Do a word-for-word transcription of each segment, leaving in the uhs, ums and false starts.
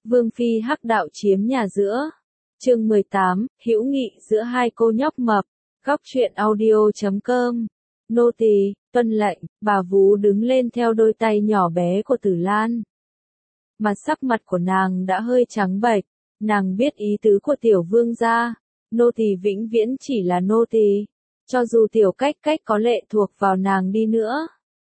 Vương phi hắc đạo chiếm nhà giữa. Chương mười tám, hữu nghị giữa hai cô nhóc mập. Góc truyện audio chấm com. Nô tỳ, tuân lệnh. Bà Vú đứng lên theo đôi tay nhỏ bé của Tử Lan. Mà sắc mặt của nàng đã hơi trắng bệch. Nàng biết ý tứ của tiểu vương gia. Nô tỳ vĩnh viễn chỉ là nô tỳ. Cho dù tiểu cách cách có lệ thuộc vào nàng đi nữa,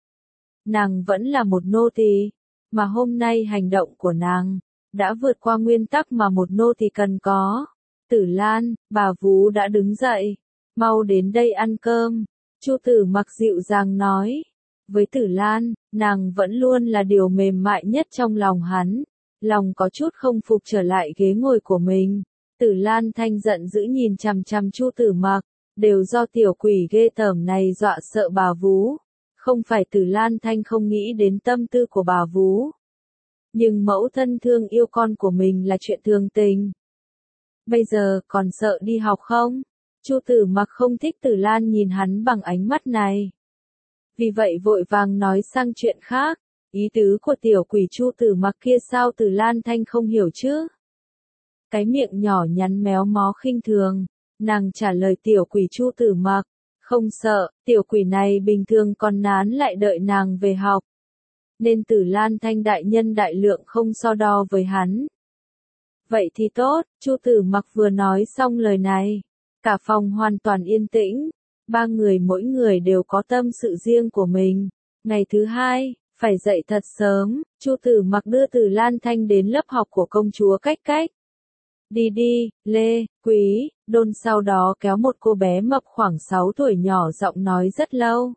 nàng vẫn là một nô tỳ. Mà hôm nay hành động của nàng đã vượt qua nguyên tắc mà một nô tỳ cần có. Tử Lan, bà Vú đã đứng dậy. Mau đến đây ăn cơm. Chu Tử Mặc dịu dàng nói. Với Tử Lan, nàng vẫn luôn là điều mềm mại nhất trong lòng hắn. Lòng có chút không phục trở lại ghế ngồi của mình. Tử Lan Thanh giận dữ nhìn chằm chằm Chu Tử Mặc. Đều do tiểu quỷ ghê tởm này dọa sợ bà Vú. Không phải Tử Lan Thanh không nghĩ đến tâm tư của bà Vú. Nhưng mẫu thân thương yêu con của mình là chuyện thường tình. Bây giờ còn sợ đi học không? Chu Tử Mặc không thích Tử Lan nhìn hắn bằng ánh mắt này. Vì vậy vội vàng nói sang chuyện khác. Ý tứ của tiểu quỷ Chu Tử Mặc kia sao Tử Lan Thanh không hiểu chứ? Cái miệng nhỏ nhắn méo mó khinh thường. Nàng trả lời tiểu quỷ Chu Tử Mặc. Không sợ, tiểu quỷ này bình thường còn nán lại đợi nàng về học. Nên Tử Lan Thanh đại nhân đại lượng không so đo với hắn. Vậy thì tốt, Chu Tử Mặc vừa nói xong lời này. Cả phòng hoàn toàn yên tĩnh. Ba người mỗi người đều có tâm sự riêng của mình. Ngày thứ hai, phải dậy thật sớm, Chu Tử Mặc đưa Tử Lan Thanh đến lớp học của công chúa Cách Cách. Đi đi, Lê, Quý, Đôn sau đó kéo một cô bé mập khoảng sáu tuổi nhỏ giọng nói rất lâu.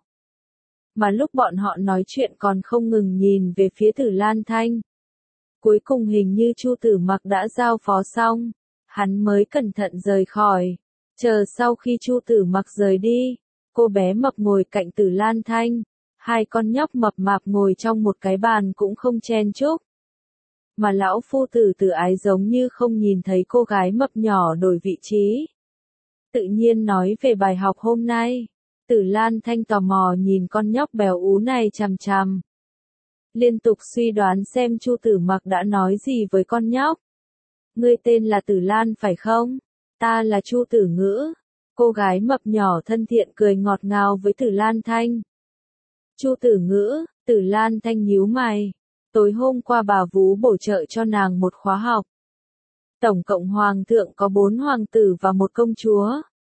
Mà lúc bọn họ nói chuyện còn không ngừng nhìn về phía Tử Lan Thanh. Cuối cùng hình như Chu Tử Mặc đã giao phó xong, hắn mới cẩn thận rời khỏi. Chờ sau khi Chu Tử Mặc rời đi, cô bé mập ngồi cạnh Tử Lan Thanh, hai con nhóc mập mạp ngồi trong một cái bàn cũng không chen chúc. Mà lão phu tử Tử Ái giống như không nhìn thấy cô gái mập nhỏ đổi vị trí. Tự nhiên nói về bài học hôm nay. Tử Lan Thanh tò mò nhìn con nhóc béo ú này chằm chằm. Liên tục suy đoán xem Chu Tử Mặc đã nói gì với con nhóc. Ngươi tên là Tử Lan phải không? Ta là Chu Tử Ngữ. Cô gái mập nhỏ thân thiện cười ngọt ngào với Tử Lan Thanh. Chu Tử Ngữ, Tử Lan Thanh nhíu mày. Tối hôm qua bà Vú bổ trợ cho nàng một khóa học. Tổng cộng hoàng thượng có bốn hoàng tử và một công chúa.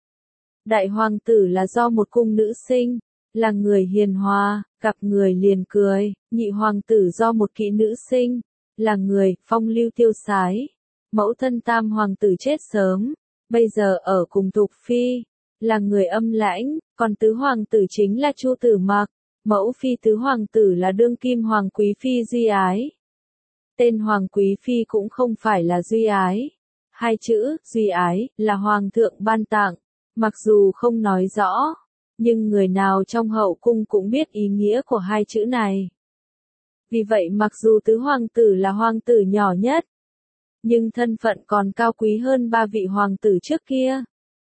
Đại hoàng tử là do một cung nữ sinh, là người hiền hòa, gặp người liền cười. Nhị hoàng tử do một kỹ nữ sinh, là người phong lưu tiêu sái. Mẫu thân tam hoàng tử chết sớm, bây giờ ở cùng Thục Phi, là người âm lãnh. Còn tứ hoàng tử chính là Chu Tử Mặc. Mẫu phi tứ hoàng tử là đương kim hoàng quý phi Duy Ái. Tên hoàng quý phi cũng không phải là Duy Ái. Hai chữ Duy Ái là hoàng thượng ban tặng, mặc dù không nói rõ, nhưng người nào trong hậu cung cũng biết ý nghĩa của hai chữ này. Vì vậy mặc dù tứ hoàng tử là hoàng tử nhỏ nhất, nhưng thân phận còn cao quý hơn ba vị hoàng tử trước kia.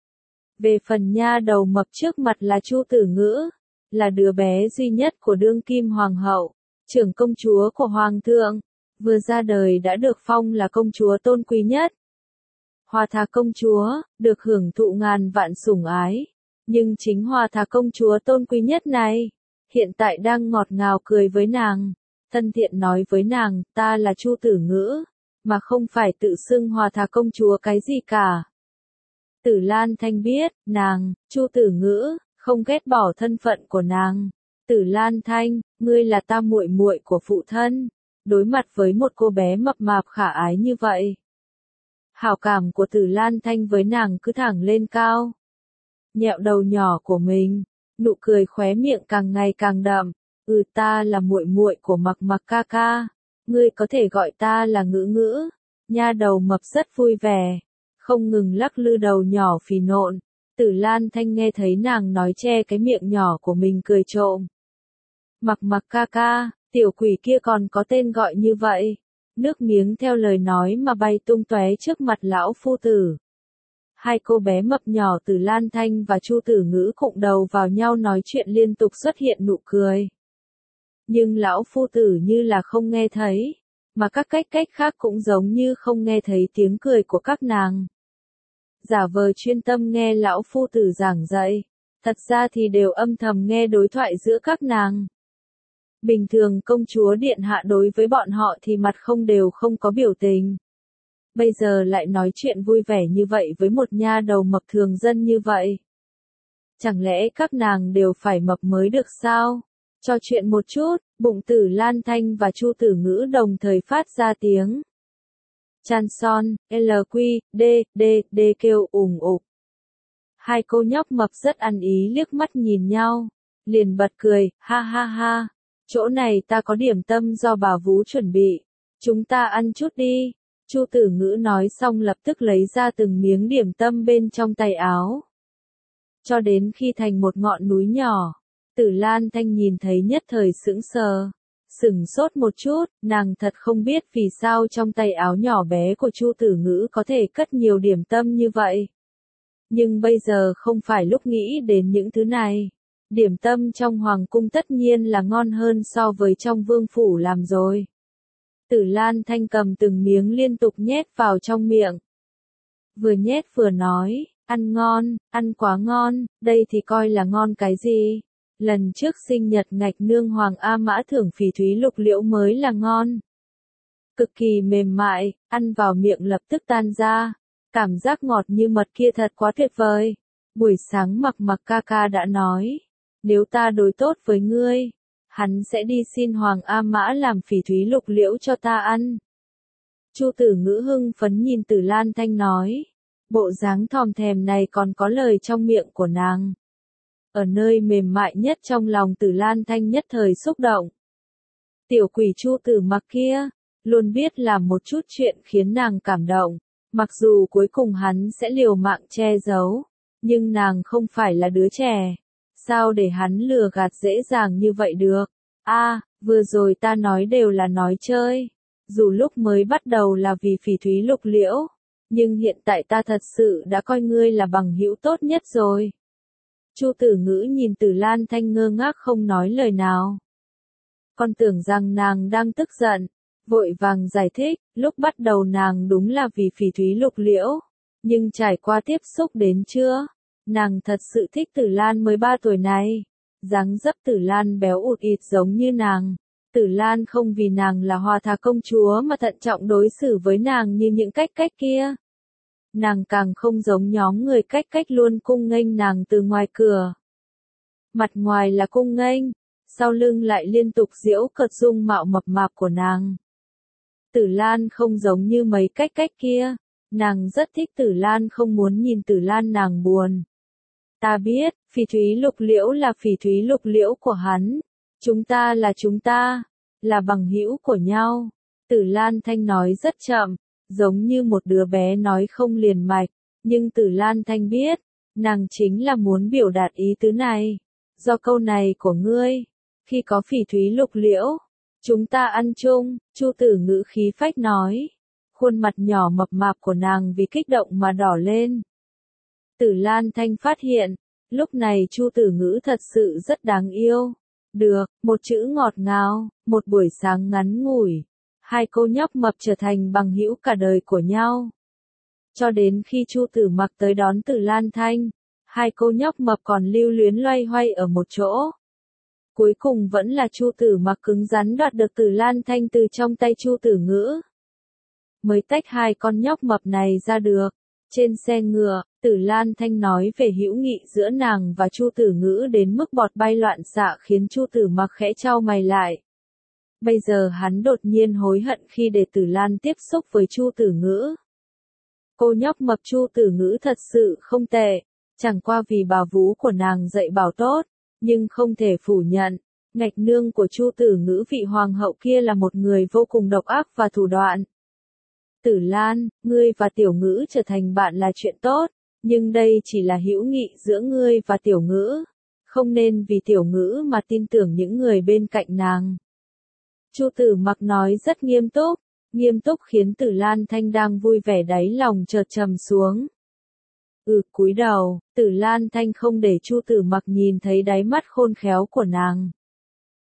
Về phần nha đầu mập trước mặt là Chu Tử Ngữ, là đứa bé duy nhất của đương kim hoàng hậu, trưởng công chúa của hoàng thượng, vừa ra đời đã được phong là công chúa tôn quý nhất. Hoa Thà công chúa, được hưởng thụ ngàn vạn sủng ái, nhưng chính Hoa Thà công chúa tôn quý nhất này, hiện tại đang ngọt ngào cười với nàng, thân thiện nói với nàng, ta là Chu Tử Ngữ, mà không phải tự xưng Hoa Thà công chúa cái gì cả. Tử Lan Thanh biết, nàng, Chu Tử Ngữ, không ghét bỏ thân phận của nàng. Tử Lan Thanh, ngươi là ta muội muội của phụ thân. Đối mặt với một cô bé mập mạp khả ái như vậy, hảo cảm của Tử Lan Thanh với nàng cứ thẳng lên cao. Nhẹo đầu nhỏ của mình, nụ cười khóe miệng càng ngày càng đậm. Ừ, ta là muội muội của Mặc Mặc ca ca, ngươi có thể gọi ta là Ngữ Ngữ. Nha đầu mập rất vui vẻ, không ngừng lắc lư đầu nhỏ phì nộn. Tử Lan Thanh nghe thấy nàng nói che cái miệng nhỏ của mình cười trộm. Mặc Mặc ca ca, tiểu quỷ kia còn có tên gọi như vậy. Nước miếng theo lời nói mà bay tung tóe trước mặt lão phu tử. Hai cô bé mập nhỏ Tử Lan Thanh và Chu Tử Ngữ cụng đầu vào nhau nói chuyện liên tục xuất hiện nụ cười. Nhưng lão phu tử như là không nghe thấy. mà các cách cách khác cũng giống như không nghe thấy tiếng cười của các nàng. Giả vờ chuyên tâm nghe lão phu tử giảng dạy, thật ra thì đều âm thầm nghe đối thoại giữa các nàng. Bình thường công chúa điện hạ đối với bọn họ thì mặt không đều không có biểu tình. Bây giờ lại nói chuyện vui vẻ như vậy với một nha đầu mập thường dân như vậy. Chẳng lẽ các nàng đều phải mập mới được sao? Cho chuyện một chút, bụng Tử Lan Thanh và Chu Tử Ngữ đồng thời phát ra tiếng. Chan son, lờ quy, D, D, D kêu ủng ục. Hai cô nhóc mập rất ăn ý liếc mắt nhìn nhau, liền bật cười, ha ha ha, chỗ này ta có điểm tâm do bà vú chuẩn bị, chúng ta ăn chút đi. Chu Tử Ngữ nói xong lập tức lấy ra từng miếng điểm tâm bên trong tay áo. Cho đến khi thành một ngọn núi nhỏ, Tử Lan Thanh nhìn thấy nhất thời sững sờ. Sửng sốt một chút, nàng thật không biết vì sao trong tay áo nhỏ bé của Chu Tử Ngữ có thể cất nhiều điểm tâm như vậy. Nhưng bây giờ không phải lúc nghĩ đến những thứ này. Điểm tâm trong hoàng cung tất nhiên là ngon hơn so với trong vương phủ làm rồi. Tử Lan Thanh cầm từng miếng liên tục nhét vào trong miệng. Vừa nhét vừa nói, ăn ngon, ăn quá ngon, đây thì coi là ngon cái gì. Lần trước sinh nhật ngạch nương Hoàng A Mã thưởng phỉ thúy lục liễu mới là ngon. Cực kỳ mềm mại, ăn vào miệng lập tức tan ra. Cảm giác ngọt như mật kia thật quá tuyệt vời. Buổi sáng Mặc Mặc ca ca đã nói, nếu ta đối tốt với ngươi, hắn sẽ đi xin Hoàng A Mã làm phỉ thúy lục liễu cho ta ăn. Chu Tử Ngữ hưng phấn nhìn Tử Lan Thanh nói, bộ dáng thòm thèm này còn có lời trong miệng của nàng. Ở nơi mềm mại nhất trong lòng Tử Lan Thanh nhất thời xúc động. Tiểu quỷ Chu Tử Mặc kia, luôn biết làm một chút chuyện khiến nàng cảm động, mặc dù cuối cùng hắn sẽ liều mạng che giấu, nhưng nàng không phải là đứa trẻ. Sao để hắn lừa gạt dễ dàng như vậy được? A, à, vừa rồi ta nói đều là nói chơi. Dù lúc mới bắt đầu là vì phỉ thúy lục liễu, nhưng hiện tại ta thật sự đã coi ngươi là bằng hữu tốt nhất rồi. Chu Tử Ngữ nhìn Tử Lan Thanh ngơ ngác không nói lời nào. Con tưởng rằng nàng đang tức giận, vội vàng giải thích, lúc bắt đầu nàng đúng là vì phỉ thúy lục liễu, nhưng trải qua tiếp xúc đến chưa, nàng thật sự thích Tử Lan mới ba tuổi này. Dáng dấp Tử Lan béo ụt ịt giống như nàng. Tử Lan không vì nàng là Hoa Thà công chúa mà thận trọng đối xử với nàng như những cách cách kia. Nàng càng không giống nhóm người cách cách luôn cung nghênh nàng từ ngoài cửa. Mặt ngoài là cung nghênh, sau lưng lại liên tục giễu cợt dung mạo mập mạp của nàng. Tử Lan không giống như mấy cách cách kia, nàng rất thích Tử Lan không muốn nhìn Tử Lan nàng buồn. Ta biết, phỉ thúy lục liễu là phỉ thúy lục liễu của hắn, chúng ta là chúng ta, là bằng hữu của nhau. Tử Lan Thanh nói rất chậm, giống như một đứa bé nói không liền mạch, nhưng Tử Lan Thanh biết, nàng chính là muốn biểu đạt ý tứ này. Do câu này của ngươi, khi có phỉ thúy lục liễu, chúng ta ăn chung, Chu Tử Ngữ khí phách nói. Khuôn mặt nhỏ mập mạp của nàng vì kích động mà đỏ lên. Tử Lan Thanh phát hiện, lúc này Chu Tử Ngữ thật sự rất đáng yêu. Được, một chữ ngọt ngào, một buổi sáng ngắn ngủi. Hai cô nhóc mập trở thành bằng hữu cả đời của nhau. Cho đến khi Chu Tử Mặc tới đón Tử Lan Thanh, hai cô nhóc mập còn lưu luyến loay hoay ở một chỗ. Cuối cùng vẫn là Chu Tử Mặc cứng rắn đoạt được Tử Lan Thanh từ trong tay Chu Tử Ngữ. Mới tách hai con nhóc mập này ra được. Trên xe ngựa, Tử Lan Thanh nói về hữu nghị giữa nàng và Chu Tử Ngữ đến mức bọt bay loạn xạ khiến Chu Tử Mặc khẽ chau mày lại. Bây giờ hắn đột nhiên hối hận khi để Tử Lan tiếp xúc với Chu Tử Ngữ. Cô nhóc mập Chu Tử Ngữ thật sự không tệ, chẳng qua vì bà vú của nàng dạy bảo tốt, nhưng không thể phủ nhận, ngạch nương của Chu Tử Ngữ vị hoàng hậu kia là một người vô cùng độc ác và thủ đoạn. Tử Lan, ngươi và Tiểu Ngữ trở thành bạn là chuyện tốt, nhưng đây chỉ là hữu nghị giữa ngươi và Tiểu Ngữ, không nên vì Tiểu Ngữ mà tin tưởng những người bên cạnh nàng. Chu Tử Mặc nói rất nghiêm túc, nghiêm túc khiến Tử Lan Thanh đang vui vẻ đáy lòng chợt trầm xuống. Ừ, cúi đầu, Tử Lan Thanh không để Chu Tử Mặc nhìn thấy đáy mắt khôn khéo của nàng.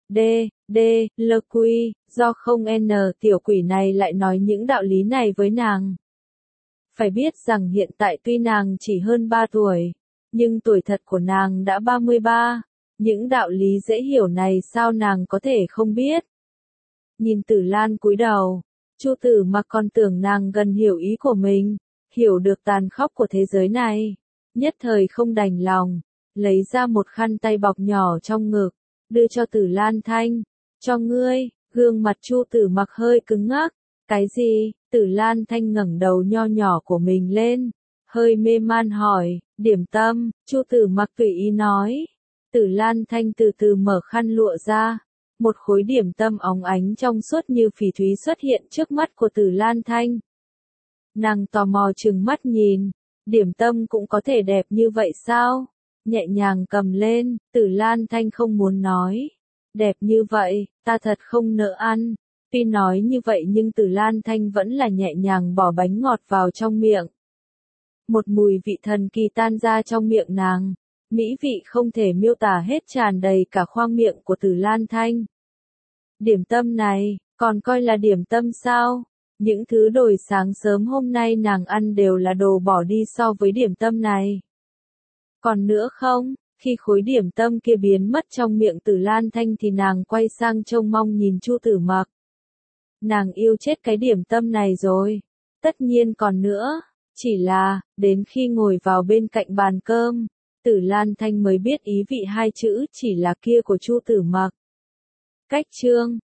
D, D, L quy, do không N tiểu quỷ này lại nói những đạo lý này với nàng. Phải biết rằng hiện tại tuy nàng chỉ hơn ba tuổi, nhưng tuổi thật của nàng đã ba mươi ba, những đạo lý dễ hiểu này sao nàng có thể không biết. Nhìn Tử Lan cúi đầu, Chu Tử Mặc còn tưởng nàng gần hiểu ý của mình, hiểu được tàn khốc của thế giới này, nhất thời không đành lòng, lấy ra một khăn tay bọc nhỏ trong ngực, đưa cho Tử Lan Thanh, cho ngươi. Gương mặt Chu Tử Mặc hơi cứng ngắc, cái gì? Tử Lan Thanh ngẩng đầu nho nhỏ của mình lên, hơi mê man hỏi, điểm tâm. Chu Tử Mặc tùy ý nói. Tử Lan Thanh từ từ mở khăn lụa ra, một khối điểm tâm óng ánh trong suốt như phỉ thúy xuất hiện trước mắt của Tử Lan Thanh. Nàng tò mò trừng mắt nhìn, điểm tâm cũng có thể đẹp như vậy sao? Nhẹ nhàng cầm lên, Tử Lan Thanh không muốn nói. Đẹp như vậy, ta thật không nỡ ăn. Tuy nói như vậy nhưng Tử Lan Thanh vẫn là nhẹ nhàng bỏ bánh ngọt vào trong miệng. Một mùi vị thần kỳ tan ra trong miệng nàng. Mỹ vị không thể miêu tả hết tràn đầy cả khoang miệng của Tử Lan Thanh. Điểm tâm này, còn coi là điểm tâm sao? Những thứ đồi sáng sớm hôm nay nàng ăn đều là đồ bỏ đi so với điểm tâm này. Còn nữa không? Khi khối điểm tâm kia biến mất trong miệng Tử Lan Thanh thì nàng quay sang trông mong nhìn Chu Tử Mặc. Nàng yêu chết cái điểm tâm này rồi. Tất nhiên còn nữa, chỉ là, đến khi ngồi vào bên cạnh bàn cơm, Tử Lan Thanh mới biết ý vị hai chữ chỉ là kia của Chu Tử Mặc. Cách chương